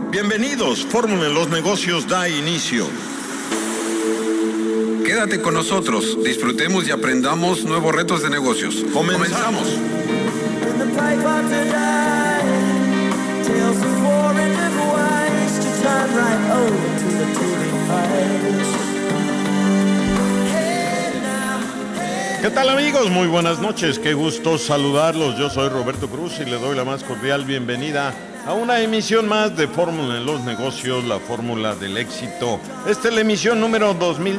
Bienvenidos, Fórmula en los Negocios da inicio. Quédate con nosotros, disfrutemos y aprendamos nuevos retos de negocios. Comenzamos. ¿Qué tal, amigos? Muy buenas noches, qué gusto saludarlos. Yo soy Roberto Cruz y le doy la más cordial bienvenida a una emisión más de Fórmula en los Negocios, la fórmula del éxito. Esta es la emisión número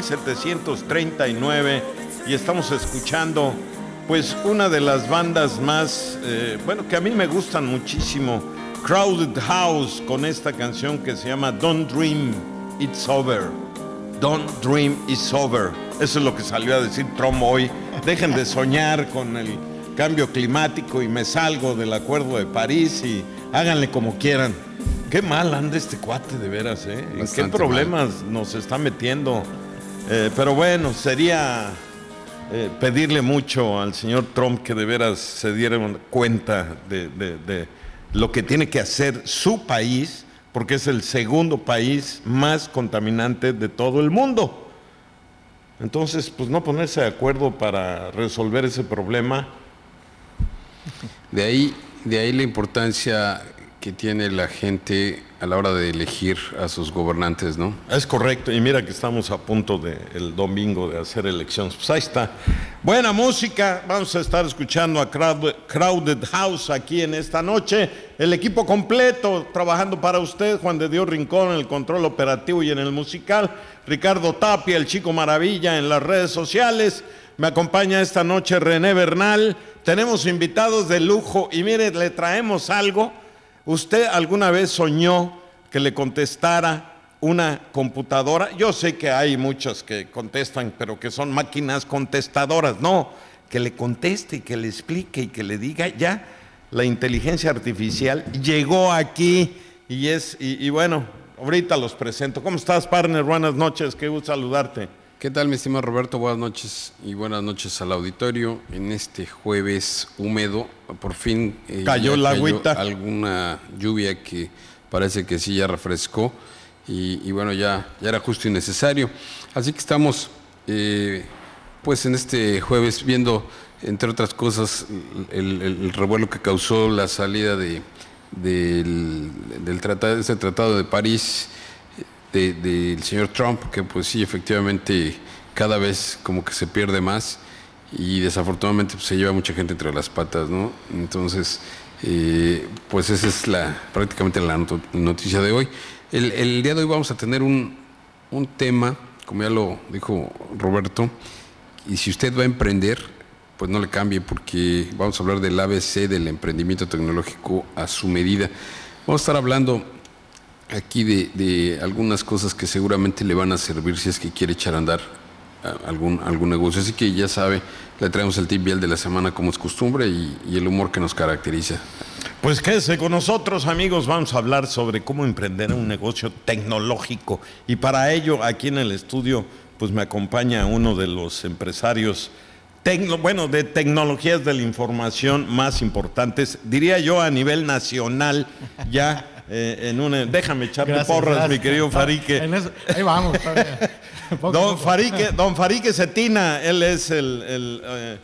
2739 y estamos escuchando pues una de las bandas más, que a mí me gustan muchísimo, Crowded House, con esta canción que se llama Don't Dream It's Over. Don't Dream It's Over. Eso es lo que salió a decir Trump hoy. Dejen de soñar con el cambio climático y me salgo del Acuerdo de París y háganle como quieran. Qué mal anda este cuate, de veras, ¿eh? ¿En qué problemas nos está metiendo? Pero bueno, sería pedirle mucho al señor Trump que de veras se diera cuenta de lo que tiene que hacer su país, porque es el segundo país más contaminante de todo el mundo. Entonces, pues no ponerse de acuerdo para resolver ese problema. De ahí la importancia que tiene la gente a la hora de elegir a sus gobernantes, ¿no? Es correcto, y mira que estamos a punto el domingo de hacer elecciones. Pues ahí está. Buena música, vamos a estar escuchando a Crowded House aquí en esta noche. El equipo completo trabajando para usted, Juan de Dios Rincón en el control operativo y en el musical, Ricardo Tapia, el Chico Maravilla en las redes sociales. Me acompaña esta noche René Bernal. Tenemos invitados de lujo y mire, le traemos algo. ¿Usted alguna vez soñó que le contestara una computadora? Yo sé que hay muchas que contestan, pero que son máquinas contestadoras. No, que le conteste y que le explique y que le diga ya. La inteligencia artificial llegó aquí y bueno, ahorita los presento. ¿Cómo estás, partner? Buenas noches, qué gusto saludarte. ¿Qué tal, mi estimado Roberto? Buenas noches y buenas noches al auditorio. En este jueves húmedo, por fin cayó la agüita. Alguna lluvia que parece que sí ya refrescó y bueno, ya era justo y necesario. Así que estamos pues en este jueves viendo, entre otras cosas, el revuelo que causó la salida del tratado de París, del señor Trump, que pues sí, efectivamente cada vez como que se pierde más y desafortunadamente pues, se lleva mucha gente entre las patas, ¿no? Entonces, pues esa es prácticamente la noticia de hoy. El día de hoy vamos a tener un tema, como ya lo dijo Roberto, y si usted va a emprender, pues no le cambie, porque vamos a hablar del ABC del emprendimiento tecnológico a su medida. Vamos a estar hablando aquí de algunas cosas que seguramente le van a servir si es que quiere echar a andar algún negocio. Así que ya sabe, le traemos el tip vial de la semana como es costumbre y el humor que nos caracteriza. Pues quédese con nosotros, amigos. Vamos a hablar sobre cómo emprender un negocio tecnológico. Y para ello, aquí en el estudio, pues me acompaña uno de los empresarios de tecnologías de la información más importantes, diría yo, a nivel nacional, ya. Déjame echarle porras, mi querido Farique. Ahí vamos. Don Farique Cetina, él es el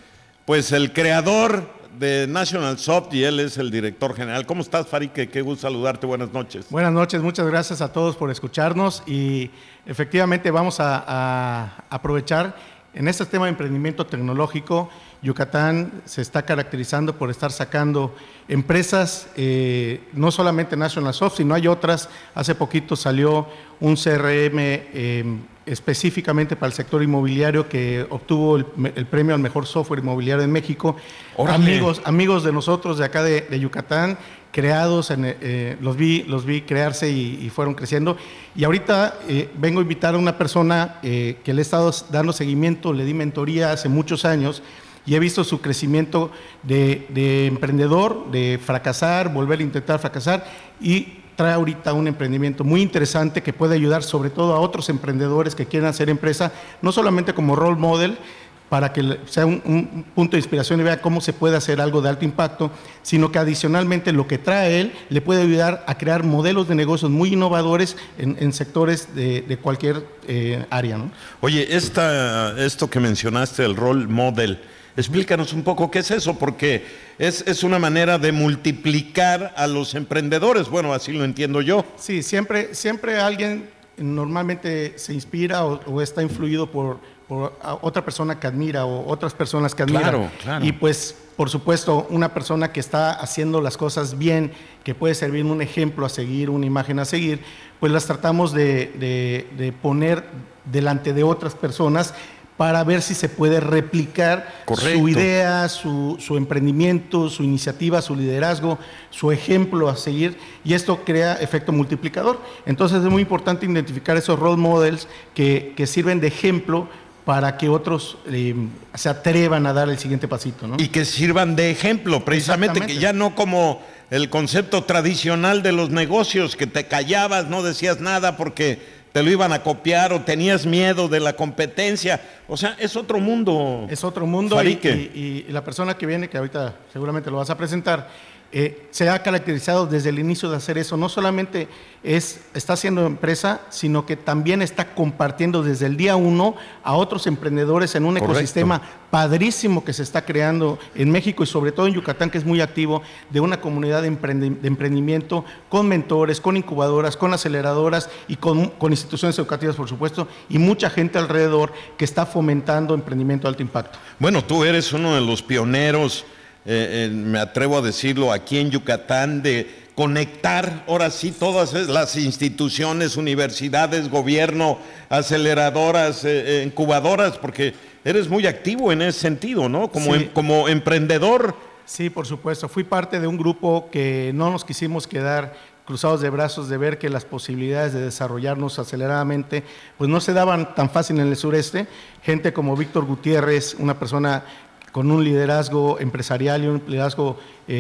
creador de National Soft y él es el director general. ¿Cómo estás, Farique? Qué gusto saludarte. Buenas noches. Buenas noches, muchas gracias a todos por escucharnos y efectivamente vamos a aprovechar en este tema de emprendimiento tecnológico. Yucatán se está caracterizando por estar sacando empresas, no solamente National Soft, sino hay otras. Hace poquito salió un CRM específicamente para el sector inmobiliario que obtuvo el premio al mejor software inmobiliario en México. Amigos de nosotros de acá de Yucatán, creados, los vi crearse y fueron creciendo. Y ahorita vengo a invitar a una persona que le he estado dando seguimiento, le di mentoría hace muchos años, y he visto su crecimiento de emprendedor, de fracasar, volver a intentar fracasar, y trae ahorita un emprendimiento muy interesante que puede ayudar sobre todo a otros emprendedores que quieran hacer empresa, no solamente como role model, para que sea un punto de inspiración y vea cómo se puede hacer algo de alto impacto, sino que adicionalmente lo que trae él le puede ayudar a crear modelos de negocios muy innovadores en sectores de cualquier área, ¿no? Oye, esto que mencionaste, el role model, explícanos un poco qué es eso, porque es una manera de multiplicar a los emprendedores, bueno, así lo entiendo yo. Sí, siempre alguien normalmente se inspira o está influido por otra persona que admira o otras personas que admiran. Claro. Y pues, por supuesto, una persona que está haciendo las cosas bien, que puede servir un ejemplo a seguir, una imagen a seguir, pues las tratamos de poner delante de otras personas para ver si se puede replicar su idea, su emprendimiento, su iniciativa, su liderazgo, su ejemplo a seguir, y esto crea efecto multiplicador. Entonces es muy importante identificar esos role models que sirven de ejemplo para que otros se atrevan a dar el siguiente pasito, ¿no? Y que sirvan de ejemplo, precisamente, que ya no como el concepto tradicional de los negocios, que te callabas, no decías nada porque te lo iban a copiar o tenías miedo de la competencia. O sea, es otro mundo. Es otro mundo y la persona que viene, que ahorita seguramente lo vas a presentar, se ha caracterizado desde el inicio de hacer eso. No solamente está haciendo empresa, sino que también está compartiendo desde el día 1 a otros emprendedores en un ecosistema padrísimo que se está creando en México y sobre todo en Yucatán, que es muy activo, de una comunidad de emprendimiento con mentores, con incubadoras, con aceleradoras y con instituciones educativas, por supuesto, y mucha gente alrededor que está fomentando emprendimiento de alto impacto. Bueno, tú eres uno de los pioneros, me atrevo a decirlo, aquí en Yucatán, de conectar ahora sí todas las instituciones, universidades, gobierno, aceleradoras, incubadoras, porque eres muy activo en ese sentido, ¿no? Como emprendedor. Sí, por supuesto. Fui parte de un grupo que no nos quisimos quedar cruzados de brazos, de ver que las posibilidades de desarrollarnos aceleradamente pues no se daban tan fácil en el sureste. Gente como Víctor Gutiérrez, una persona con un liderazgo empresarial y un liderazgo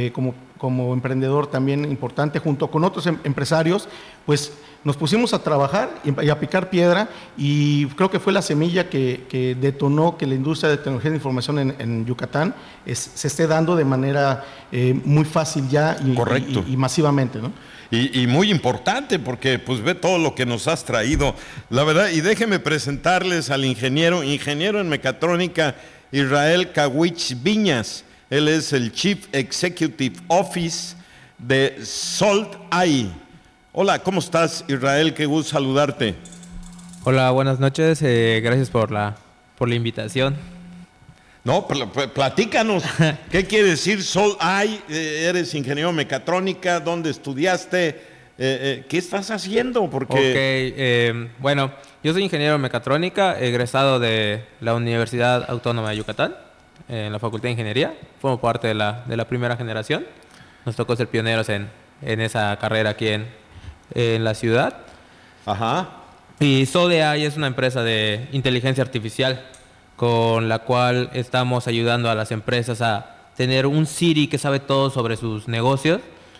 como emprendedor también importante, junto con otros empresarios, pues nos pusimos a trabajar y a picar piedra, y creo que fue la semilla que detonó que la industria de tecnología de información en Yucatán se esté dando de manera muy fácil ya y masivamente, ¿no? Y muy importante, porque pues ve todo lo que nos has traído, la verdad. Y déjeme presentarles al ingeniero en mecatrónica, Israel Kawich Viñas. Él es el Chief Executive Office de Salt AI. Hola, ¿cómo estás, Israel? Qué gusto saludarte. Hola, buenas noches. Gracias por la invitación. No, platícanos. ¿Qué quiere decir Salt AI? Eres ingeniero en mecatrónica. ¿Dónde estudiaste? ¿Qué estás haciendo? Porque... bueno, yo soy ingeniero en mecatrónica, egresado de la Universidad Autónoma de Yucatán, en la Facultad de Ingeniería. Formo parte de la primera generación. Nos tocó ser pioneros en esa carrera aquí en la ciudad. Ajá. Y SODEAI es una empresa de inteligencia artificial con la cual estamos ayudando a las empresas a tener un Siri que sabe todo sobre sus negocios.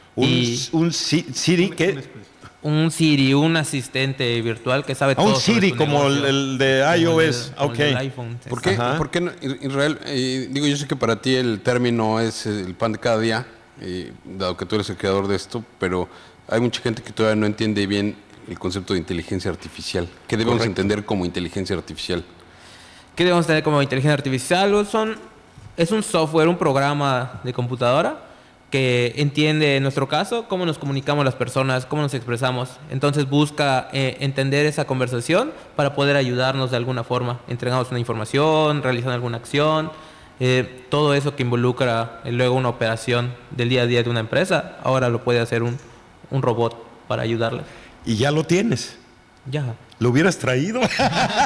¿Un Siri qué? Un Siri, un asistente virtual que sabe todo. Un Siri sobre como el de iOS. El del iPhone. ¿Por qué no, Israel? Digo, yo sé que para ti el término es el pan de cada día, dado que tú eres el creador de esto, pero hay mucha gente que todavía no entiende bien el concepto de inteligencia artificial. ¿Qué debemos entender como inteligencia artificial? ¿Qué debemos tener como inteligencia artificial? Es un software, un programa de computadora que entiende, en nuestro caso, cómo nos comunicamos las personas, cómo nos expresamos. Entonces busca entender esa conversación para poder ayudarnos de alguna forma. Entregamos una información, realizando alguna acción, todo eso que involucra luego una operación del día a día de una empresa, ahora lo puede hacer un robot para ayudarle. ¿Y ya lo tienes? Ya. ¿Lo hubieras traído? No,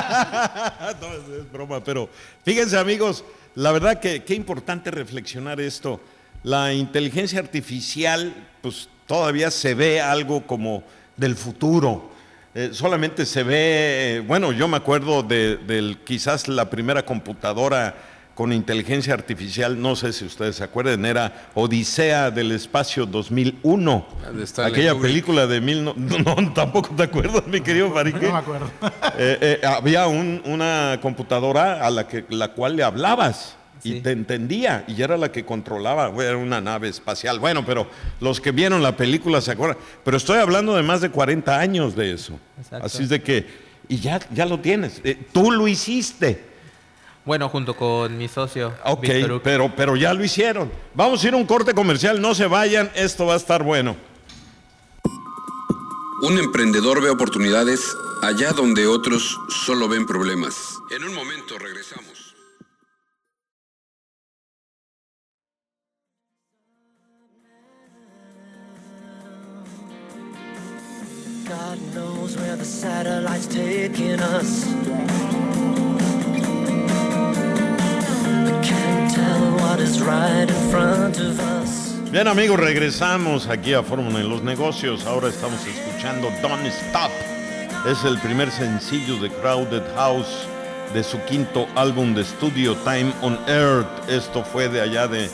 es broma, pero fíjense, amigos, la verdad que qué importante reflexionar esto. La inteligencia artificial, pues todavía se ve algo como del futuro. Solamente se ve, bueno, yo me acuerdo de quizás la primera computadora con inteligencia artificial, no sé si ustedes se acuerdan, era Odisea del Espacio 2001. Aquella película de no, tampoco te acuerdas, mi querido Farique. No me acuerdo. Había una computadora a la cual le hablabas. Sí. Y te entendía, y era la que controlaba, era una nave espacial. Bueno, pero los que vieron la película se acuerdan. Pero estoy hablando de más de 40 años de eso. Exacto. Así es de que, y ya lo tienes. Tú lo hiciste. Bueno, junto con mi socio. Ok, pero ya lo hicieron. Vamos a ir a un corte comercial, no se vayan, esto va a estar bueno. Un emprendedor ve oportunidades allá donde otros solo ven problemas. En un momento regresamos. God knows where the satellite's taking us. I can't tell what is right in front of us. Bien, amigos, regresamos aquí a Fórmula en los Negocios. Ahora estamos escuchando Don't Stop. Es el primer sencillo de Crowded House de su quinto álbum de estudio, Time on Earth. Esto fue de allá de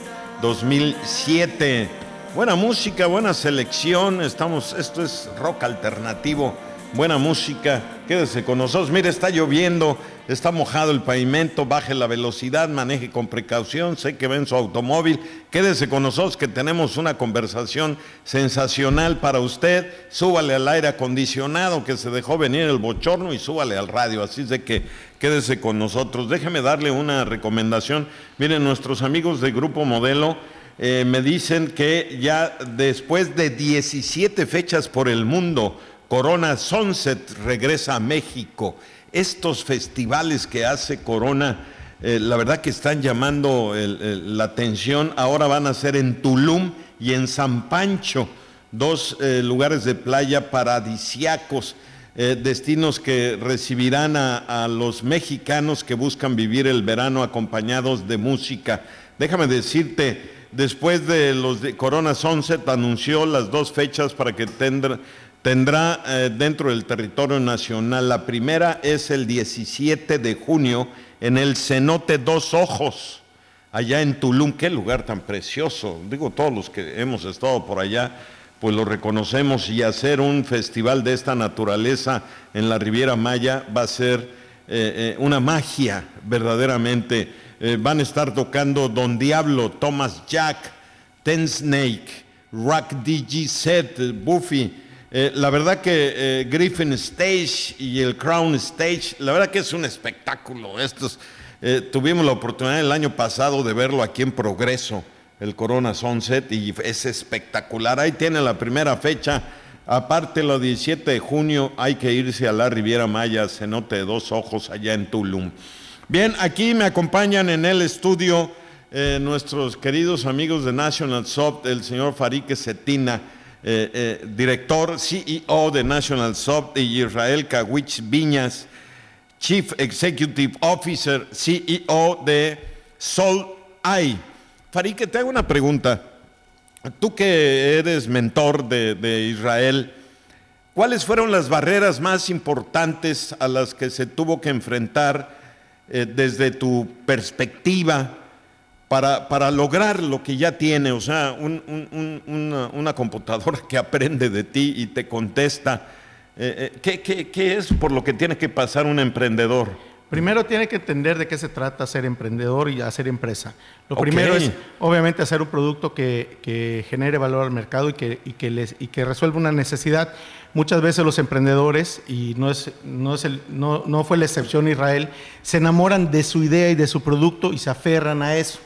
2007. Buena música, buena selección. Esto es rock alternativo. Buena música. Quédese con nosotros. Mire, está lloviendo, está mojado el pavimento. Baje la velocidad, maneje con precaución. Sé que va en su automóvil. Quédese con nosotros que tenemos una conversación sensacional para usted. Súbale al aire acondicionado que se dejó venir el bochorno y súbale al radio. Así es de que quédese con nosotros. Déjeme darle una recomendación. Miren, nuestros amigos de Grupo Modelo me dicen que ya después de 17 fechas por el mundo, Corona Sunset regresa a México. Estos festivales que hace Corona, la verdad que están llamando la atención. Ahora van a ser en Tulum y en San Pancho, dos lugares de playa paradisiacos, destinos que recibirán a los mexicanos que buscan vivir el verano acompañados de música. Déjame decirte, después de los de Corona Sunset anunció las dos fechas para que tendrá dentro del territorio nacional. La primera es el 17 de junio en el cenote Dos Ojos, allá en Tulum. Qué lugar tan precioso. Digo, todos los que hemos estado por allá, pues lo reconocemos, y hacer un festival de esta naturaleza en la Riviera Maya va a ser una magia verdaderamente. Van a estar tocando Don Diablo, Thomas Jack, Ten Snake, Rock DG Buffy. La verdad que Griffin Stage y el Crown Stage, la verdad que es un espectáculo. Tuvimos la oportunidad el año pasado de verlo aquí en Progreso, el Corona Sunset, y es espectacular. Ahí tiene la primera fecha. Aparte, el 17 de junio hay que irse a la Riviera Maya, cenote de Dos Ojos, allá en Tulum. Bien, aquí me acompañan en el estudio nuestros queridos amigos de National Soft, el señor Farique Cetina, director, CEO de National Soft, y Israel Kawich Viñas, Chief Executive Officer, CEO de Sol-I. Farique, te hago una pregunta. Tú que eres mentor de Israel, ¿cuáles fueron las barreras más importantes a las que se tuvo que enfrentar desde tu perspectiva para lograr lo que ya tiene? O sea, una computadora que aprende de ti y te contesta. ¿Qué es por lo que tiene que pasar un emprendedor? Primero tiene que entender de qué se trata ser emprendedor y hacer empresa. Lo primero es, obviamente, hacer un producto que genere valor al mercado y que resuelva una necesidad. Muchas veces los emprendedores, y no fue la excepción Israel, se enamoran de su idea y de su producto y se aferran a eso.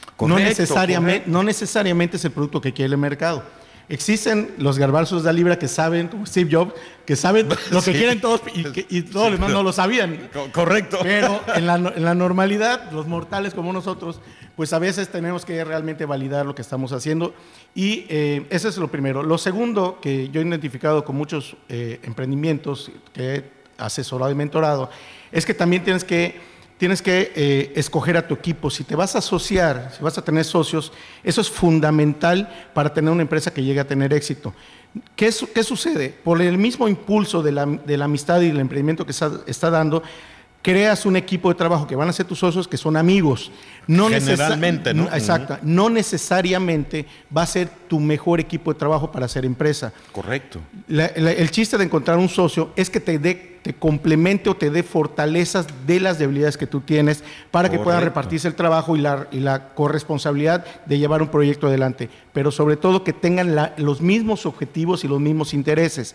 No necesariamente es el producto que quiere el mercado. Existen los garbanzos de libra que saben, como Steve Jobs, que saben lo que quieren todos y todos los demás no lo sabían. Correcto. Pero en la normalidad, los mortales como nosotros, pues a veces tenemos que realmente validar lo que estamos haciendo, y eso es lo primero. Lo segundo, que yo he identificado con muchos emprendimientos que he asesorado y mentorado, es que también tienes que escoger a tu equipo. Si te vas a asociar, si vas a tener socios, eso es fundamental para tener una empresa que llegue a tener éxito. ¿Qué sucede? Por el mismo impulso de la amistad y el emprendimiento que está dando, creas un equipo de trabajo que van a ser tus socios, que son amigos. No Generalmente, ¿no? Exacto. No necesariamente va a ser tu mejor equipo de trabajo para hacer empresa. Correcto. El chiste de encontrar un socio es que te complemente o te dé fortalezas de las debilidades que tú tienes para que puedan repartirse el trabajo y la corresponsabilidad de llevar un proyecto adelante. Pero sobre todo que tengan los mismos objetivos y los mismos intereses.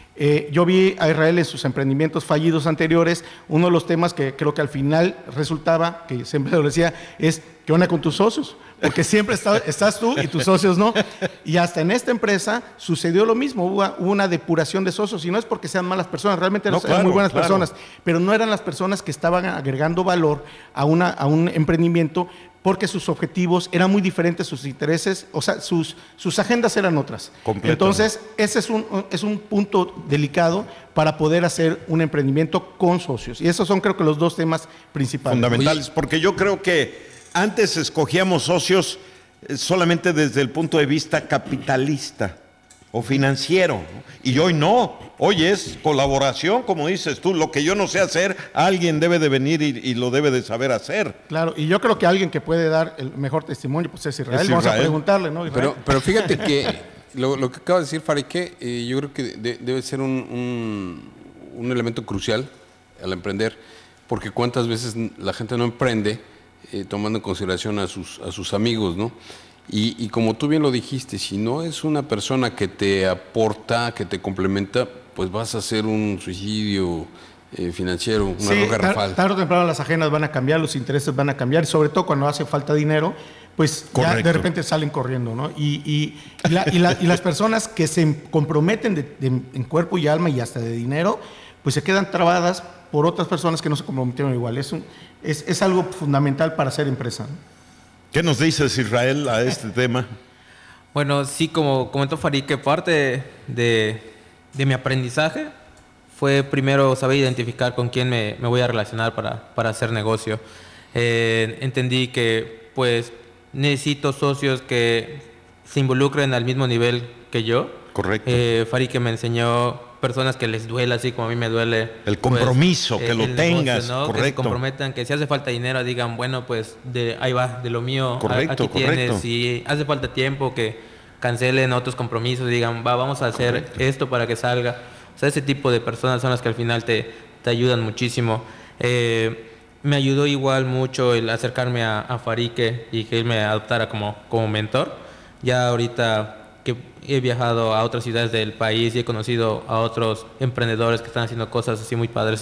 Yo vi a Israel en sus emprendimientos fallidos anteriores. Uno de los temas que creo que al final resultaba, que siempre lo decía, es ¿qué onda con tus socios? Porque siempre estás tú y tus socios no. Y hasta en esta empresa sucedió lo mismo, hubo una depuración de socios, y no es porque sean malas personas, realmente eran muy buenas personas, pero no eran las personas que estaban agregando valor a un emprendimiento, porque sus objetivos eran muy diferentes, sus intereses, o sea, sus agendas eran otras. Entonces, ese es un punto delicado para poder hacer un emprendimiento con socios. Y esos son, creo que, los dos temas principales. Fundamentales, porque yo creo que antes escogíamos socios solamente desde el punto de vista capitalista o financiero, ¿no? Y hoy no, hoy es colaboración, como dices tú, lo que yo no sé hacer, alguien debe de venir y lo debe de saber hacer. Claro, y yo creo que alguien que puede dar el mejor testimonio pues es Israel. Vamos a preguntarle, ¿no? Pero fíjate que lo que acaba de decir Farique, yo creo que debe ser un elemento crucial al emprender, porque cuántas veces la gente no emprende tomando en consideración a sus amigos, ¿no? Y como tú bien lo dijiste, si no es una persona que te aporta, que te complementa, pues vas a hacer un suicidio financiero, una roca rafal. Tarde o temprano las agendas van a cambiar, los intereses van a cambiar, y sobre todo cuando hace falta dinero, pues ya de repente salen corriendo, ¿no? Y las personas que se comprometen en cuerpo y alma y hasta de dinero, pues se quedan trabadas por otras personas que no se comprometieron igual. Es algo fundamental para hacer empresa, ¿no? ¿Qué nos dices, Israel, a este tema? Bueno, sí, como comentó Farid, que parte de mi aprendizaje fue primero saber identificar con quién me voy a relacionar para hacer negocio. Entendí que pues necesito socios que se involucren al mismo nivel que yo. Correcto. Farid que me enseñó personas que les duele así como a mí me duele. El compromiso, pues, que lo tengas, negocio, ¿no? correcto. Que se comprometan, que si hace falta dinero digan, bueno, pues ahí va, de lo mío, correcto, aquí tienes. Si hace falta tiempo, que cancelen otros compromisos, digan, vamos a hacer esto para que salga. O sea, ese tipo de personas son las que al final te ayudan muchísimo. Me ayudó igual mucho el acercarme a Farique y que él me adoptara como mentor. Ya ahorita que he viajado a otras ciudades del país y he conocido a otros emprendedores que están haciendo cosas así muy padres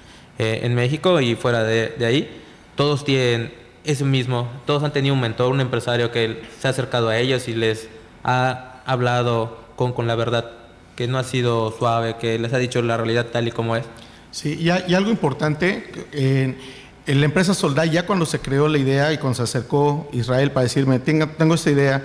en México y fuera de ahí, todos tienen eso mismo, todos han tenido un mentor, un empresario que se ha acercado a ellos y les ha hablado con la verdad, que no ha sido suave, que les ha dicho la realidad tal y como es. Sí, y algo importante, en la empresa Soldai, ya cuando se creó la idea y cuando se acercó Israel para decirme, tengo esta idea,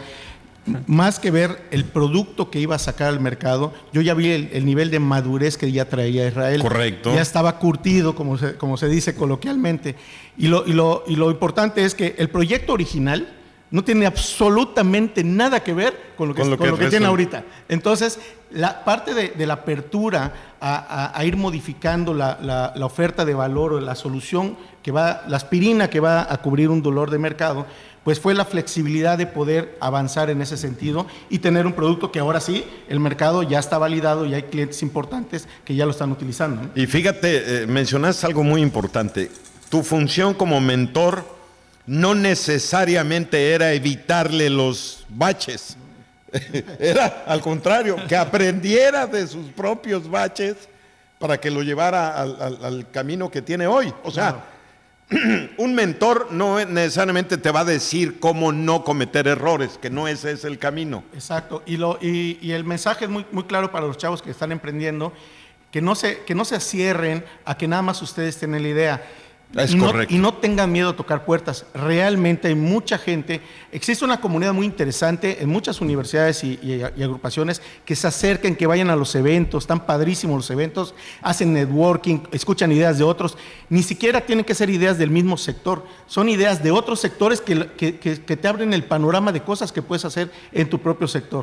más que ver el producto que iba a sacar al mercado, yo ya vi el nivel de madurez que ya traía Israel. Correcto. Ya estaba curtido, como se dice coloquialmente. Y lo importante es que el proyecto original no tiene absolutamente nada que ver con lo que tiene ahorita. Entonces, la parte de la apertura a ir modificando la oferta de valor o la solución la aspirina que va a cubrir un dolor de mercado, pues fue la flexibilidad de poder avanzar en ese sentido y tener un producto que ahora sí, el mercado ya está validado y hay clientes importantes que ya lo están utilizando, ¿no? Y fíjate, mencionaste algo muy importante. Tu función como mentor no necesariamente era evitarle los baches. Era, al contrario, que aprendiera de sus propios baches para que lo llevara al camino que tiene hoy. O sea, un mentor no necesariamente te va a decir cómo no cometer errores, que no ese es el camino. Exacto. Y el mensaje es muy, muy claro para los chavos que están emprendiendo, que no se cierren a que nada más ustedes tienen la idea. Es correcto. Y no tengan miedo a tocar puertas. Realmente hay mucha gente. Existe una comunidad muy interesante en muchas universidades y agrupaciones que se acerquen, que vayan a los eventos. Están padrísimos los eventos. Hacen networking, escuchan ideas de otros. Ni siquiera tienen que ser ideas del mismo sector. Son ideas de otros sectores que te abren el panorama de cosas que puedes hacer en tu propio sector.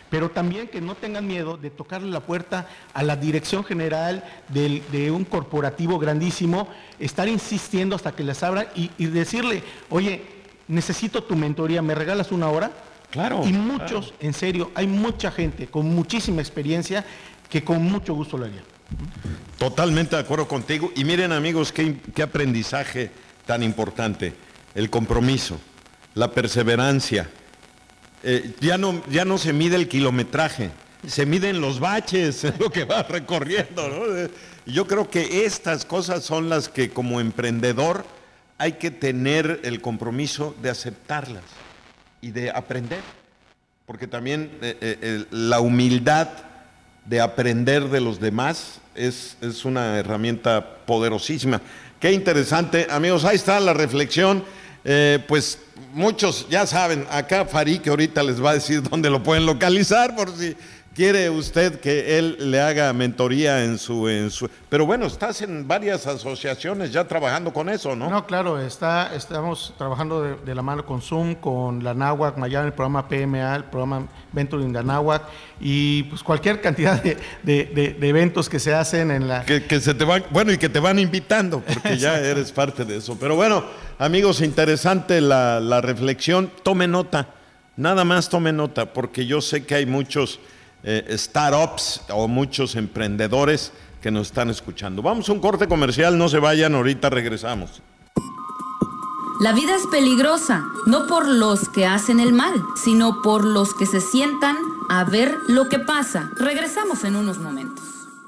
pero también que no tengan miedo de tocarle la puerta a la dirección general de un corporativo grandísimo, estar insistiendo hasta que les abran y decirle, oye, necesito tu mentoría, ¿me regalas una hora? Claro. Y muchos, en serio, hay mucha gente con muchísima experiencia que con mucho gusto lo haría. Totalmente de acuerdo contigo. Y miren, amigos, qué aprendizaje tan importante. El compromiso, la perseverancia. Ya no se mide el kilometraje, se miden los baches, lo que vas recorriendo, ¿no? Yo creo que estas cosas son las que como emprendedor hay que tener el compromiso de aceptarlas y de aprender. Porque también la humildad de aprender de los demás es una herramienta poderosísima. Qué interesante, amigos, ahí está la reflexión. Pues muchos ya saben, acá Farid que ahorita les va a decir dónde lo pueden localizar por si quiere usted que él le haga mentoría en su... Pero bueno, estás en varias asociaciones ya trabajando con eso, ¿no? No, claro, estamos trabajando de la mano con Zoom, con la NAWAC Miami, el programa PMA, el programa Venture in the NAWAC, y pues cualquier cantidad de eventos que se hacen en la... Que se te van, bueno, y que te van invitando, porque ya eres parte de eso. Pero bueno, amigos, interesante la reflexión. Tome nota, nada más tome nota, porque yo sé que hay muchos startups o muchos emprendedores que nos están escuchando. Vamos a un corte comercial, no se vayan, ahorita regresamos. La vida es peligrosa, no por los que hacen el mal, sino por los que se sientan a ver lo que pasa. Regresamos en unos momentos.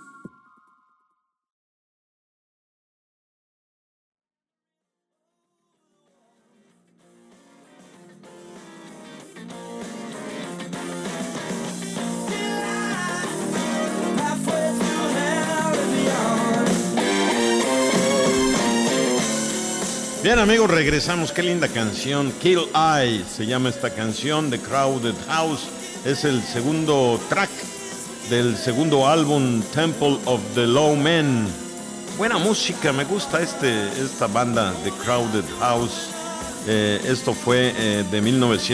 Bien, amigos, regresamos. Qué linda canción. Kill Eye se llama esta canción de Crowded House. Es el segundo track del segundo álbum Temple of the Low Men. Buena música, me gusta esta banda de Crowded House. Esto fue de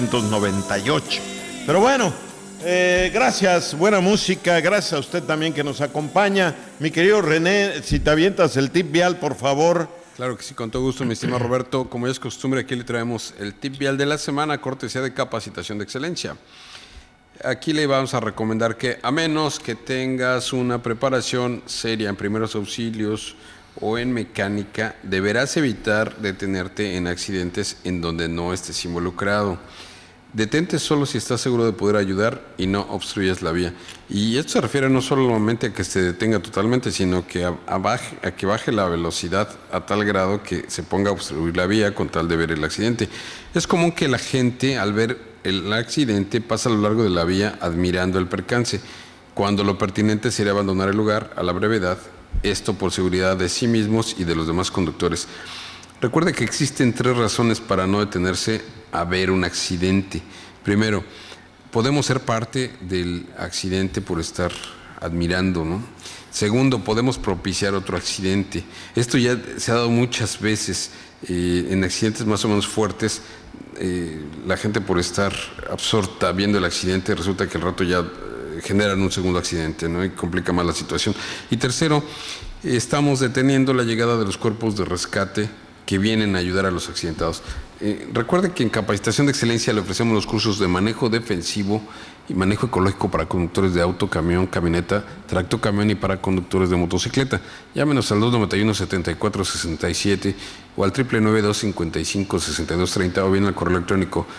1998. Pero bueno, gracias, buena música. Gracias a usted también que nos acompaña. Mi querido René, si te avientas el tip vial, por favor. Claro que sí, con todo gusto, mi estimado Roberto. Como ya es costumbre, aquí le traemos el tip vial de la semana, cortesía de Capacitación de Excelencia. Aquí le vamos a recomendar que, a menos que tengas una preparación seria en primeros auxilios o en mecánica, deberás evitar detenerte en accidentes en donde no estés involucrado. Detente solo si estás seguro de poder ayudar y no obstruyas la vía. Y esto se refiere no solamente a que se detenga totalmente, sino que a que baje la velocidad a tal grado que se ponga a obstruir la vía con tal de ver el accidente. Es común que la gente, al ver el accidente, pasa a lo largo de la vía admirando el percance, cuando lo pertinente sería abandonar el lugar a la brevedad, esto por seguridad de sí mismos y de los demás conductores. Recuerde que existen 3 razones para no detenerse a ver un accidente. Primero, podemos ser parte del accidente por estar admirando, ¿no? Segundo, podemos propiciar otro accidente. Esto ya se ha dado muchas veces en accidentes más o menos fuertes. La gente por estar absorta viendo el accidente, resulta que al rato ya generan un segundo accidente, ¿no? Y complica más la situación. Y tercero, estamos deteniendo la llegada de los cuerpos de rescate que vienen a ayudar a los accidentados. Recuerden que en Capacitación de Excelencia le ofrecemos los cursos de manejo defensivo y manejo ecológico para conductores de auto, camión, camioneta, tractocamión y para conductores de motocicleta. Llámenos al 291-7467 o al 992-55-6230 o bien al correo electrónico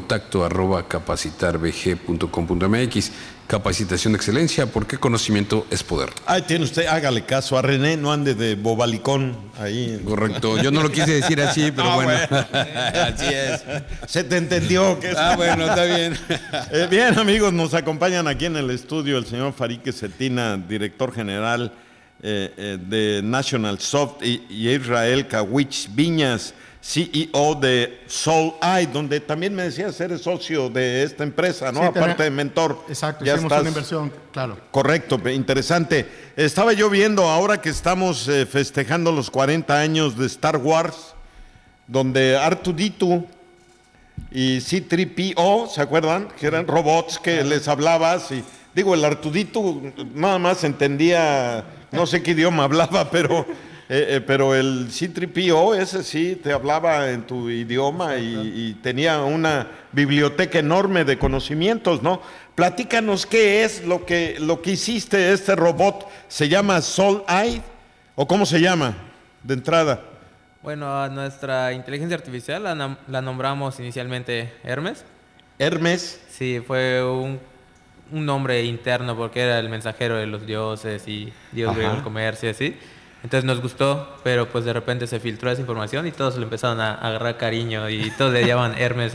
contacto@capacitarbg.com.mx. Capacitación de Excelencia, porque conocimiento es poder. Ahí tiene usted, hágale caso a René, no ande de bobalicón ahí. Correcto, yo no lo quise decir así, pero bueno. Así es. Se te entendió. Bueno, está bien. Bien, amigos, nos acompañan aquí en el estudio el señor Farid Cetina, director general de National Soft, y Israel Kawich Viñas, CEO de Soul Eye, donde también me decías eres socio de esta empresa, ¿no? Sí, aparte de mentor. Exacto, hicimos una inversión, claro. Correcto, interesante. Estaba yo viendo ahora que estamos festejando los 40 años de Star Wars, donde R2-D2 y C-3PO, ¿se acuerdan? Que eran robots que les hablabas y, digo, el Artudito nada más entendía, no sé qué idioma hablaba, pero el C-3PO, ese sí, te hablaba en tu idioma y tenía una biblioteca enorme de conocimientos, ¿no? Platícanos qué es lo que hiciste este robot. ¿Se llama Soul-Eye? ¿O cómo se llama de entrada? Bueno, a nuestra inteligencia artificial la nombramos inicialmente Hermes. Hermes. Sí, fue un nombre interno porque era el mensajero de los dioses y Dios del comercio y así. Entonces nos gustó, pero pues de repente se filtró esa información y todos le empezaron a agarrar cariño y todos le llaman Hermes.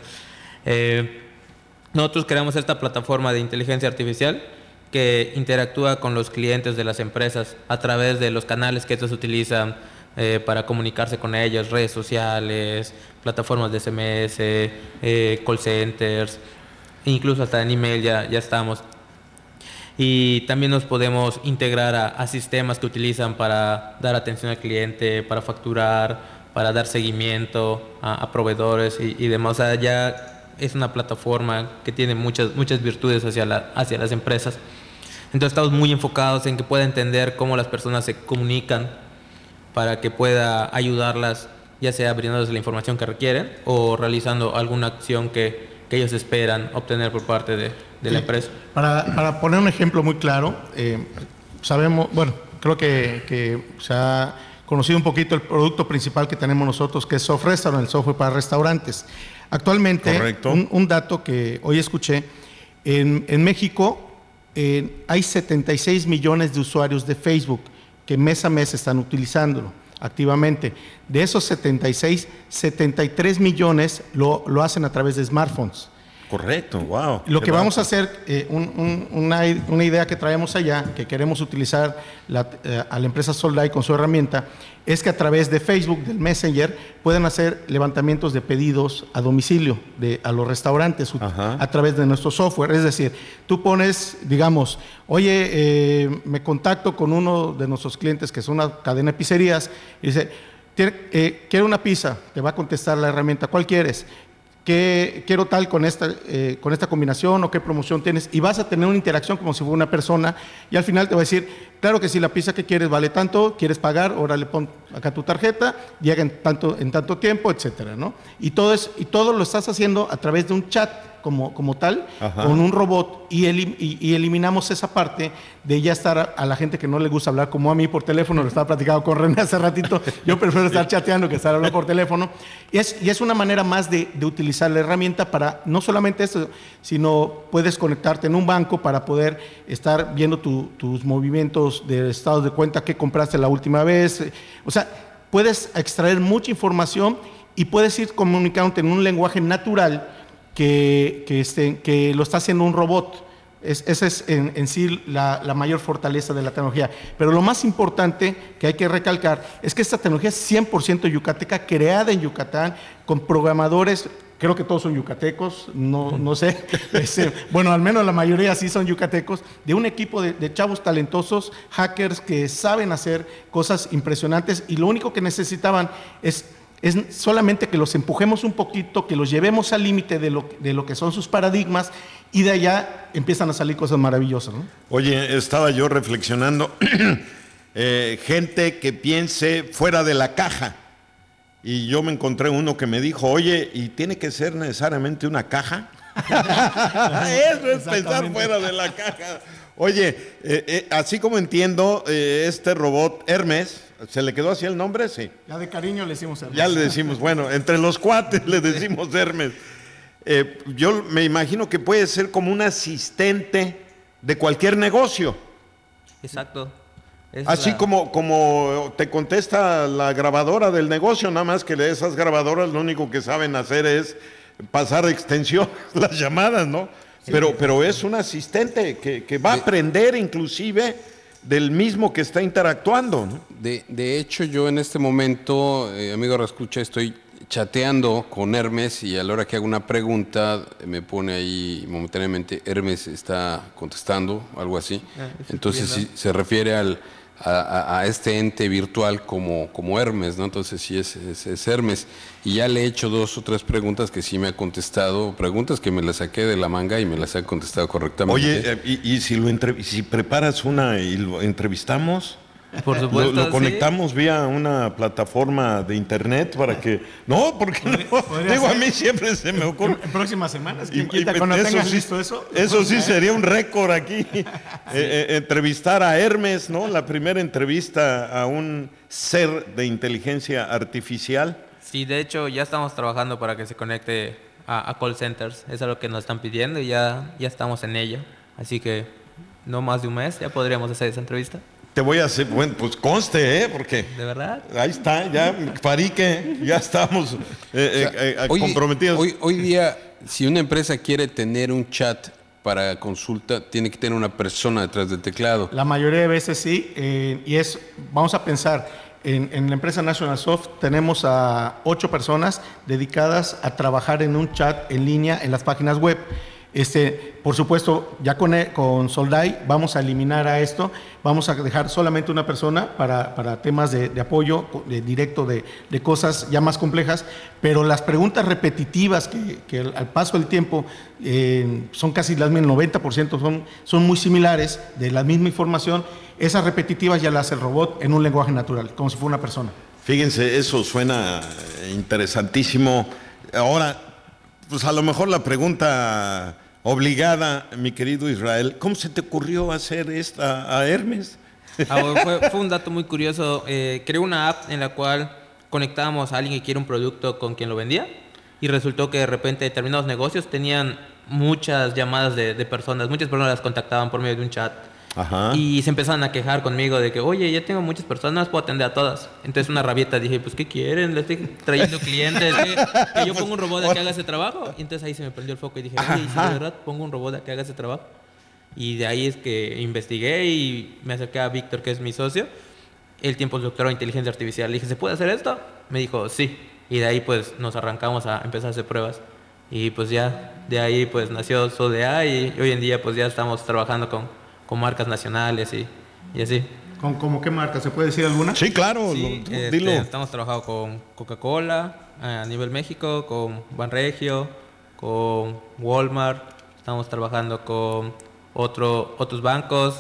Nosotros creamos esta plataforma de inteligencia artificial que interactúa con los clientes de las empresas a través de los canales que estos utilizan para comunicarse con ellos, redes sociales, plataformas de SMS, call centers, incluso hasta en email ya estamos. Y también nos podemos integrar a sistemas que utilizan para dar atención al cliente, para facturar, para dar seguimiento a proveedores y demás. O sea, ya es una plataforma que tiene muchas virtudes hacia las empresas. Entonces estamos muy enfocados en que pueda entender cómo las personas se comunican para que pueda ayudarlas, ya sea brindándoles la información que requieren o realizando alguna acción que ellos esperan obtener por parte de la empresa. Para poner un ejemplo muy claro, sabemos, bueno, creo que se ha conocido un poquito el producto principal que tenemos nosotros, que es Soft Restaurant, el software para restaurantes. Actualmente, un dato que hoy escuché, en México hay 76 millones de usuarios de Facebook que mes a mes están utilizándolo activamente. De esos 76, 73 millones lo hacen a través de smartphones. Correcto, wow. Lo que vamos a hacer, una idea que traemos allá, que queremos utilizar a la empresa Soul-Eye con su herramienta, es que a través de Facebook, del Messenger, pueden hacer levantamientos de pedidos a domicilio a los restaurantes a través de nuestro software. Es decir, tú pones, digamos, oye, me contacto con uno de nuestros clientes que es una cadena de pizzerías y dice, quiero una pizza, te va a contestar la herramienta, ¿cuál quieres? Quiero tal con esta combinación o qué promoción tienes, y vas a tener una interacción como si fuera una persona, y al final te va a decir, claro que sí, la pizza que quieres vale tanto, quieres pagar, órale, pon acá tu tarjeta, llega en tanto tiempo, etcétera, ¿no? Y todo lo estás haciendo a través de un chat como tal, con un robot, y eliminamos esa parte de ya estar a la gente que no le gusta hablar, como a mí por teléfono, lo estaba platicando con René hace ratito, yo prefiero estar chateando que estar hablando por teléfono, y es una manera más de utilizar la herramienta para no solamente esto, sino puedes conectarte en un banco para poder estar viendo tus movimientos de estados de cuenta, que compraste la última vez, o sea, puedes extraer mucha información y puedes ir comunicándote en un lenguaje natural que lo está haciendo un robot. Esa es en sí la mayor fortaleza de la tecnología. Pero lo más importante que hay que recalcar es que esta tecnología es 100% yucateca, creada en Yucatán, con programadores, creo que todos son yucatecos, no sé, bueno, al menos la mayoría sí son yucatecos, de un equipo de chavos talentosos, hackers que saben hacer cosas impresionantes, y lo único que necesitaban es solamente que los empujemos un poquito, que los llevemos al límite de lo que son sus paradigmas, y de allá empiezan a salir cosas maravillosas, ¿no? Oye, estaba yo reflexionando, gente que piense fuera de la caja, y yo me encontré uno que me dijo, oye, ¿y tiene que ser necesariamente una caja? Eso es pensar fuera de la caja. Oye, así como entiendo, este robot Hermes, ¿se le quedó así el nombre? Sí. Ya de cariño le decimos Hermes. Ya le decimos, bueno, entre los cuates le decimos Hermes. Yo me imagino que puede ser como un asistente de cualquier negocio. Exacto. Así como te contesta la grabadora del negocio, nada más que de esas grabadoras lo único que saben hacer es pasar de extensión las llamadas, ¿no? Sí. Pero es un asistente que va a aprender inclusive del mismo que está interactuando, ¿no? De hecho, yo en este momento, amigo Rascucha, estoy chateando con Hermes, y a la hora que hago una pregunta me pone ahí momentáneamente Hermes está contestando, algo así. Entonces sí, se refiere al a este ente virtual como Hermes, ¿no? Entonces sí es Hermes. Y ya le he hecho 2 o 3 preguntas que sí me ha contestado, preguntas que me las saqué de la manga y me las ha contestado correctamente. Oye, y si preparas una y lo entrevistamos, Por supuesto. lo sí. conectamos vía una plataforma de internet para que... No, porque no. podría Digo, a ser. mí siempre se me ocurre... En próximas semanas, Y- quita y- cuando eso tengas sí- listo eso. Eso sí sería un récord aquí. Entrevistar a Hermes, ¿no? La primera entrevista a un ser de inteligencia artificial. Sí, de hecho ya estamos trabajando para que se conecte a call centers. Eso es lo que nos están pidiendo y ya estamos en ello. Así que no más de un mes ya podríamos hacer esa entrevista. Te voy a hacer, bueno, pues conste, porque ¿De verdad? ahí está, ya, Farique, ya estamos comprometidos. Hoy día, si una empresa quiere tener un chat para consulta, tiene que tener una persona detrás del teclado. La mayoría de veces sí, vamos a pensar, en la empresa National Soft tenemos a 8 personas dedicadas a trabajar en un chat en línea en las páginas web. Por supuesto, ya con Soldai vamos a eliminar a esto, vamos a dejar solamente una persona para temas de apoyo directo de cosas ya más complejas, pero las preguntas repetitivas que al paso del tiempo son casi las mismas, 90% son muy similares, de la misma información, esas repetitivas ya las hace el robot en un lenguaje natural, como si fuera una persona. Fíjense, eso suena interesantísimo. Ahora, pues a lo mejor la pregunta obligada, mi querido Israel, ¿cómo se te ocurrió hacer esta a Hermes? Fue un dato muy curioso. Creé una app en la cual conectábamos a alguien que quiere un producto con quien lo vendía y resultó que de repente determinados negocios tenían muchas llamadas de personas, muchas personas las contactaban por medio de un chat. Ajá. Y se empezaban a quejar conmigo de que, oye, ya tengo muchas personas, puedo atender a todas. Entonces una rabieta dije, pues, ¿qué quieren? Le estoy trayendo clientes, que yo pongo un robot a que haga ese trabajo. Y entonces ahí se me prendió el foco y dije, oye, ¿y si de verdad pongo un robot a que haga ese trabajo? Y de ahí es que investigué y me acerqué a Víctor, que es mi socio. Él tiempo es doctorado en inteligencia artificial. Le dije, ¿se puede hacer esto? Me dijo, sí. Y de ahí pues nos arrancamos a empezar a hacer pruebas. Y pues ya, de ahí pues nació SODA y hoy en día pues ya estamos trabajando con marcas nacionales y así. ¿Cómo qué marca? ¿Se puede decir alguna? Sí, claro, Sí, dilo. estamos trabajando con Coca-Cola a nivel México, con Banregio, con Walmart, estamos trabajando con otros bancos,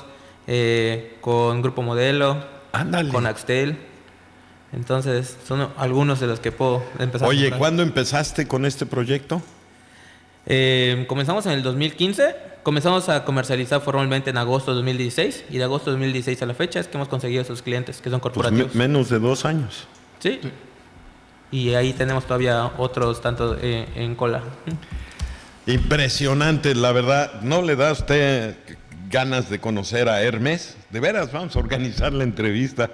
con Grupo Modelo, Ándale. con Axtel. Entonces, son algunos de los que puedo empezar. Oye, a comprar. ¿cuándo empezaste con este proyecto? Comenzamos en el 2015. Comenzamos a comercializar formalmente en agosto de 2016 y de agosto de 2016 a la fecha es que hemos conseguido esos clientes que son Pues corporativos. menos de 2 años. Sí. Y ahí tenemos todavía otros tanto en cola. Impresionante, la verdad. ¿No le da a usted ganas de conocer a Hermes? De veras, vamos a organizar la entrevista.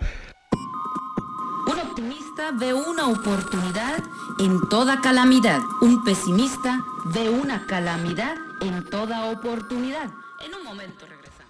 Un optimista ve una oportunidad en toda calamidad. Un pesimista ve una calamidad en toda oportunidad. En un momento regresamos.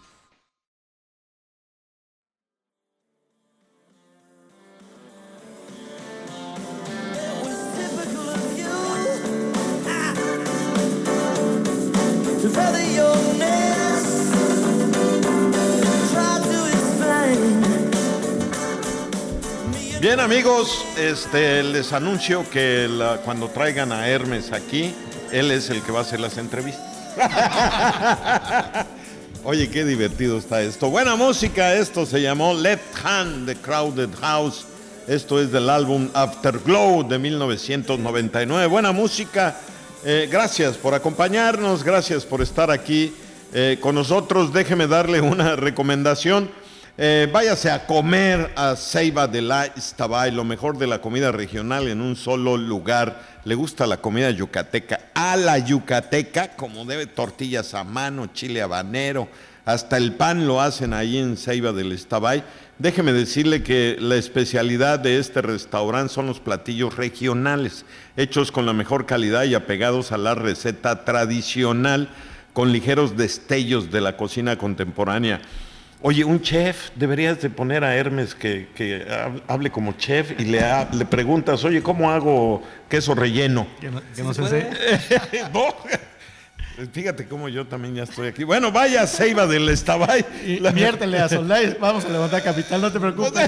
Bien, amigos, les anuncio que cuando traigan a Hermes aquí, él es el que va a hacer las entrevistas. Oye, qué divertido está esto. Buena música, esto se llamó Left Hand de Crowded House. Esto es del álbum Afterglow de 1999. Buena música. Gracias por acompañarnos, gracias por estar aquí con nosotros. Déjeme darle una recomendación. Váyase a comer a Ceiba de la Iztabay, lo mejor de la comida regional en un solo lugar. Le gusta la comida yucateca, a la yucateca, como debe, tortillas a mano, chile habanero, hasta el pan lo hacen ahí en Ceiba del Iztabay. Déjeme decirle que la especialidad de este restaurante son los platillos regionales, hechos con la mejor calidad y apegados a la receta tradicional, con ligeros destellos de la cocina contemporánea. Oye, un chef, deberías de poner a Hermes que hable como chef y le preguntas, oye, ¿cómo hago queso relleno? Que no se sé. No. Fíjate cómo yo también ya estoy aquí. Bueno, vaya Ceiba del Estabay. Inviértele a Soldai, vamos a levantar capital, no te preocupes.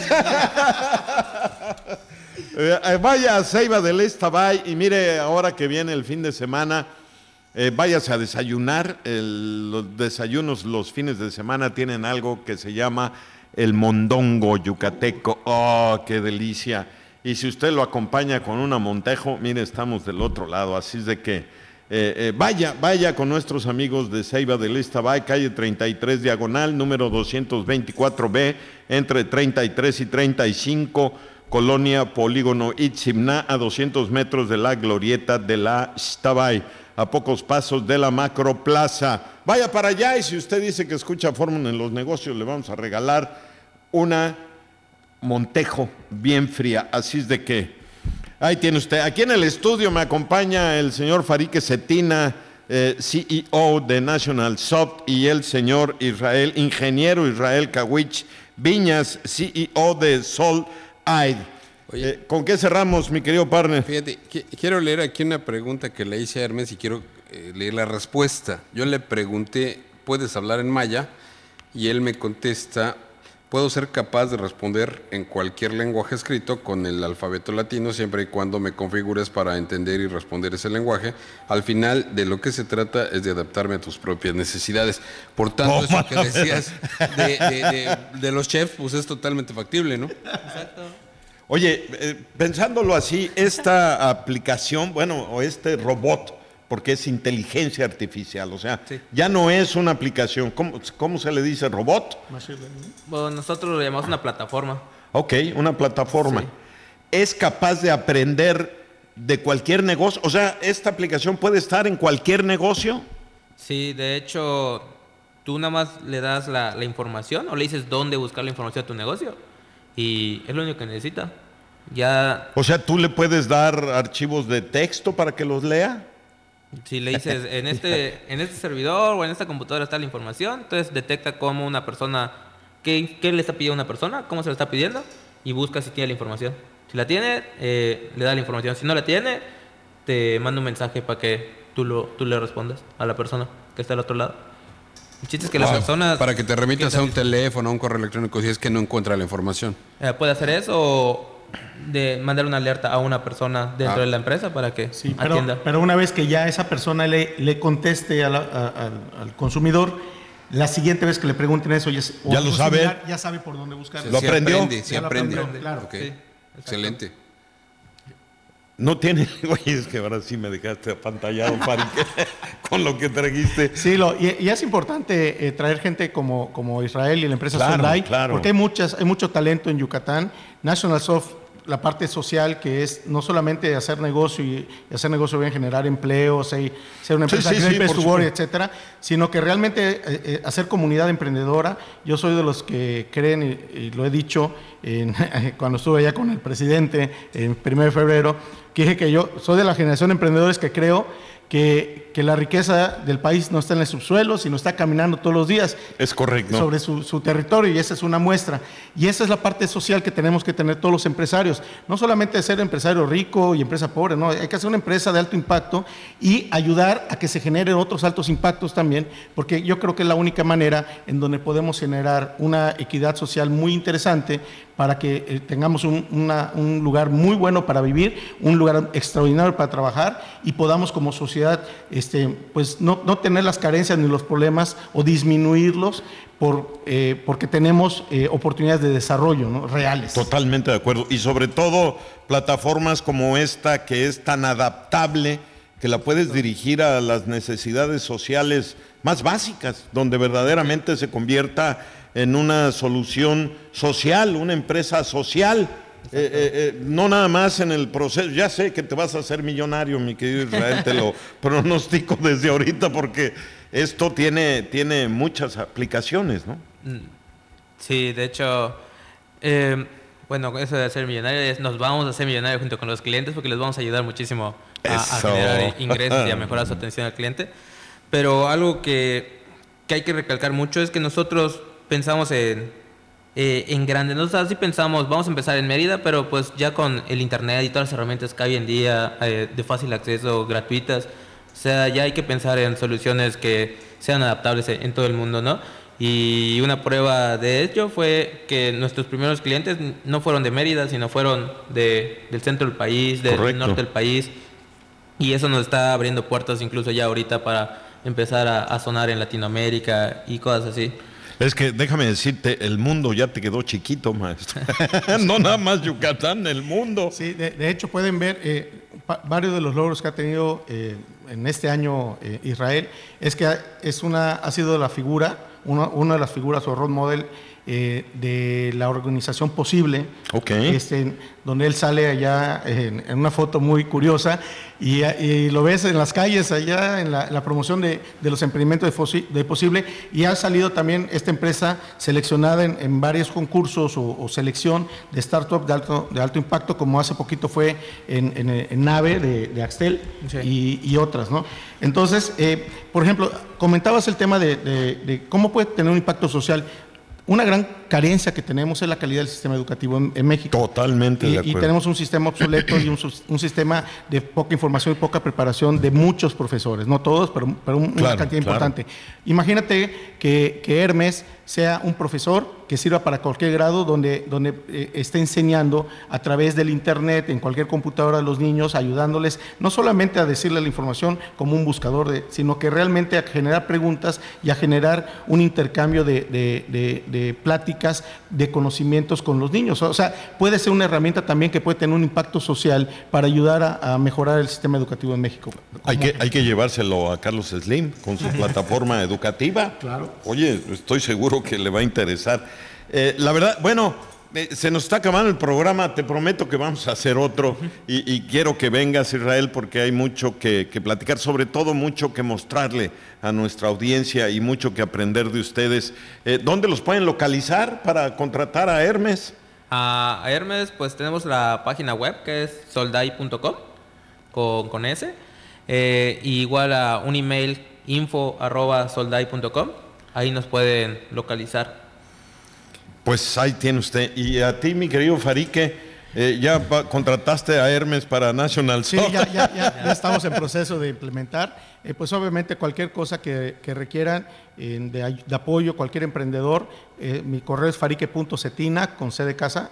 Vaya a Ceiba del Estabay y mire, ahora que viene el fin de semana, váyase a desayunar. Los desayunos los fines de semana tienen algo que se llama el mondongo yucateco. ¡Oh, qué delicia! Y si usted lo acompaña con una Montejo, mire, estamos del otro lado, así es de que vaya con nuestros amigos de Ceiba del Estabay, calle 33 diagonal, número 224B, entre 33 y 35, Colonia Polígono Itzimná, a 200 metros de la glorieta de la Estabay, a pocos pasos de la Macroplaza. Vaya para allá y si usted dice que escucha Fórmula en los Negocios, le vamos a regalar una Montejo bien fría, así es de que ahí tiene usted. Aquí en el estudio me acompaña el señor Farique Cetina, CEO de National Soft, y el señor ingeniero Israel Kawich Viñas, CEO de Sol Aid. Oye, ¿Con qué cerramos, mi querido partner? Fíjate, quiero leer aquí una pregunta que le hice a Hermes y quiero leer la respuesta. Yo le pregunté, ¿puedes hablar en maya? Y él me contesta, puedo ser capaz de responder en cualquier lenguaje escrito con el alfabeto latino siempre y cuando me configures para entender y responder ese lenguaje. Al final, de lo que se trata es de adaptarme a tus propias necesidades. Por tanto, eso que decías de los chefs, pues es totalmente factible, ¿no? Exacto. Oye, pensándolo así, esta aplicación, bueno, o este robot, porque es inteligencia artificial, o sea, sí, ya no es una aplicación. ¿Cómo se le dice? ¿Robot? Bueno, nosotros lo llamamos una plataforma. Ok, una plataforma. Sí. ¿Es capaz de aprender de cualquier negocio? O sea, ¿esta aplicación puede estar en cualquier negocio? Sí, de hecho, tú nada más le das la información o le dices dónde buscar la información a tu negocio y es lo único que necesita. Ya, O sea, ¿tú le puedes dar archivos de texto para que los lea? si le dices en este servidor o en esta computadora está la información, entonces detecta cómo una persona, qué le está pidiendo a una persona, cómo se le está pidiendo y busca si tiene la información. Si la tiene, le da la información. Si no la tiene, te manda un mensaje para que tú le respondas a la persona que está al otro lado. El chiste es que las personas... Para que te remitas a un teléfono, a un correo electrónico, si es que no encuentra la información. Puede hacer eso o de mandar una alerta a una persona dentro de la empresa para que Sí, atienda. pero una vez que ya esa persona le conteste al consumidor, la siguiente vez que le pregunten eso, Ya lo sabe. similar, ya sabe por dónde buscar. ¿Lo aprendió? Sí Ya lo aprende. aprendió, claro. Ok. Sí, Excelente. No tiene... Oye, es que ahora sí me dejaste apantallado, Fari, con lo que trajiste. Sí, y es importante traer gente como Israel y la empresa Claro, Soldai, claro. porque hay mucho talento en Yucatán. National Soft, la parte social, que es no solamente hacer negocio y hacer negocio bien, generar empleos, ser una empresa Sí, Great Place por to Work, supuesto. etcétera, sino que realmente hacer comunidad emprendedora. Yo soy de los que creen, y lo he dicho cuando estuve allá con el presidente en 1 de febrero, que dije que yo soy de la generación de emprendedores que creo que la riqueza del país no está en el subsuelo, sino está caminando todos los días Es correcto. sobre su territorio, y esa es una muestra. Y esa es la parte social que tenemos que tener todos los empresarios. No solamente ser empresario rico y empresa pobre, no, hay que hacer una empresa de alto impacto y ayudar a que se generen otros altos impactos también, porque yo creo que es la única manera en donde podemos generar una equidad social muy interesante para que tengamos un lugar muy bueno para vivir, un lugar extraordinario para trabajar y podamos como sociedad pues no tener las carencias ni los problemas o disminuirlos porque tenemos oportunidades de desarrollo, ¿no?, reales. Totalmente de acuerdo. Y sobre todo plataformas como esta, que es tan adaptable, que la puedes dirigir a las necesidades sociales más básicas, donde verdaderamente se convierta en una solución social, una empresa social. No nada más en el proceso. Ya sé que te vas a hacer millonario, mi querido Israel, te lo pronostico desde ahorita, porque esto tiene muchas aplicaciones, ¿no? Sí, de hecho, bueno, eso de ser millonario, nos vamos a hacer millonarios junto con los clientes porque les vamos a ayudar muchísimo a generar ingresos y a mejorar su atención al cliente. Pero algo que hay que recalcar mucho es que nosotros pensamos en grande. Nosotros así pensamos, vamos a empezar en Mérida, pero pues ya con el internet y todas las herramientas que hay hoy en día de fácil acceso, gratuitas, O sea, ya hay que pensar en soluciones que sean adaptables en todo el mundo, ¿no? Y una prueba de ello fue que nuestros primeros clientes no fueron de Mérida, sino fueron del centro del país, del Correcto. norte del país. Y eso nos está abriendo puertas incluso ya ahorita para empezar a sonar en Latinoamérica y cosas así. Es que déjame decirte, el mundo ya te quedó chiquito, maestro. No nada más Yucatán, el mundo. Sí, de hecho pueden ver varios de los logros que ha tenido en este año Israel. Es que ha sido la figura, una de las figuras o role model de la organización Posible, Okay. donde él sale allá en una foto muy curiosa y lo ves en las calles allá en la promoción de los emprendimientos de Posible, y ha salido también esta empresa seleccionada en varios concursos o selección de startup de alto impacto, como hace poquito fue en Nave de Axtel. Sí. y otras, ¿no? Entonces, por ejemplo, comentabas el tema de cómo puede tener un impacto social. Una gran carencia que tenemos es la calidad del sistema educativo en México. Totalmente de acuerdo. Y tenemos un sistema obsoleto y un sistema de poca información y poca preparación de muchos profesores. No todos, pero una cantidad importante. Imagínate que Hermes sea un profesor que sirva para cualquier grado, donde esté enseñando a través del internet, en cualquier computadora, a los niños, ayudándoles no solamente a decirle la información como un buscador, sino que realmente a generar preguntas y a generar un intercambio de pláticas, de conocimientos con los niños. O sea, puede ser una herramienta también que puede tener un impacto social para ayudar a mejorar el sistema educativo en México. Hay que llevárselo a Carlos Slim con su plataforma educativa. Claro. Oye, estoy seguro que le va a interesar. La verdad, bueno, se nos está acabando el programa, te prometo que vamos a hacer otro y quiero que vengas, Israel, porque hay mucho que platicar, sobre todo mucho que mostrarle a nuestra audiencia y mucho que aprender de ustedes. ¿Dónde los pueden localizar para contratar a Hermes? A Hermes, pues tenemos la página web que es solday.com con S, igual a un email info@solday.com, ahí nos pueden localizar. Pues ahí tiene usted. Y a ti, mi querido Farique, ¿ya contrataste a Hermes para National Sí, Soft? ya estamos en proceso de implementar. Pues obviamente cualquier cosa que requieran de apoyo, cualquier emprendedor, mi correo es farique.cetina, con C de casa,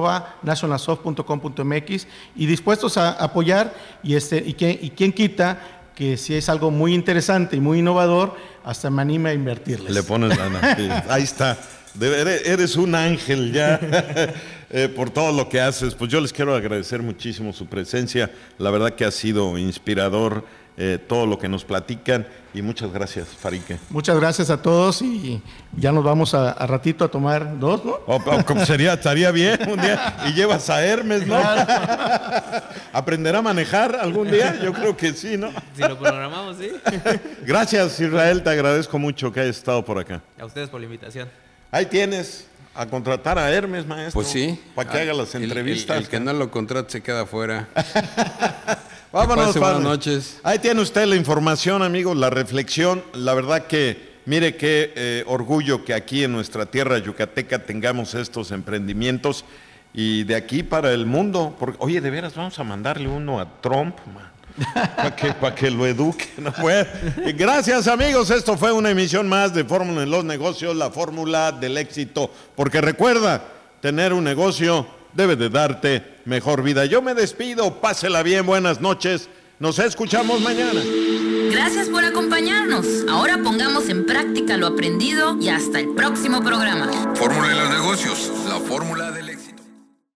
@nationalsoft.com.mx, y dispuestos a apoyar, y quién quita que si es algo muy interesante y muy innovador, hasta me anime a invertirles. Le pones lana. Sí, ahí está. Eres un ángel ya por todo lo que haces. Pues yo les quiero agradecer muchísimo su presencia. La verdad que ha sido inspirador todo lo que nos platican, y muchas gracias, Farique. Muchas gracias a todos, y ya nos vamos a ratito a tomar dos, ¿no? Estaría bien un día, y llevas a Hermes, ¿no? Claro. ¿Aprenderá a manejar algún día? Yo creo que sí, ¿no? Si lo programamos, sí. Gracias, Israel, te agradezco mucho que hayas estado por acá. A ustedes por la invitación. Ahí tienes a contratar a Hermes, maestro. Pues sí. Para que haga las entrevistas. El que no lo contrate se queda afuera. Vámonos, buenas noches. Ahí tiene usted la información, amigos, la reflexión. La verdad que, mire qué orgullo que aquí en nuestra tierra yucateca tengamos estos emprendimientos, y de aquí para el mundo. Porque, oye, de veras, vamos a mandarle uno a Trump, man, para que lo eduque. ¿No? Bueno, gracias, amigos. Esto fue una emisión más de Fórmula en los Negocios, la fórmula del éxito. Porque recuerda, tener un negocio debe de darte mejor vida. Yo me despido, pásela bien, buenas noches, nos escuchamos mañana. Gracias por acompañarnos. Ahora pongamos en práctica lo aprendido y hasta el próximo programa. Fórmula de los negocios, la fórmula del éxito.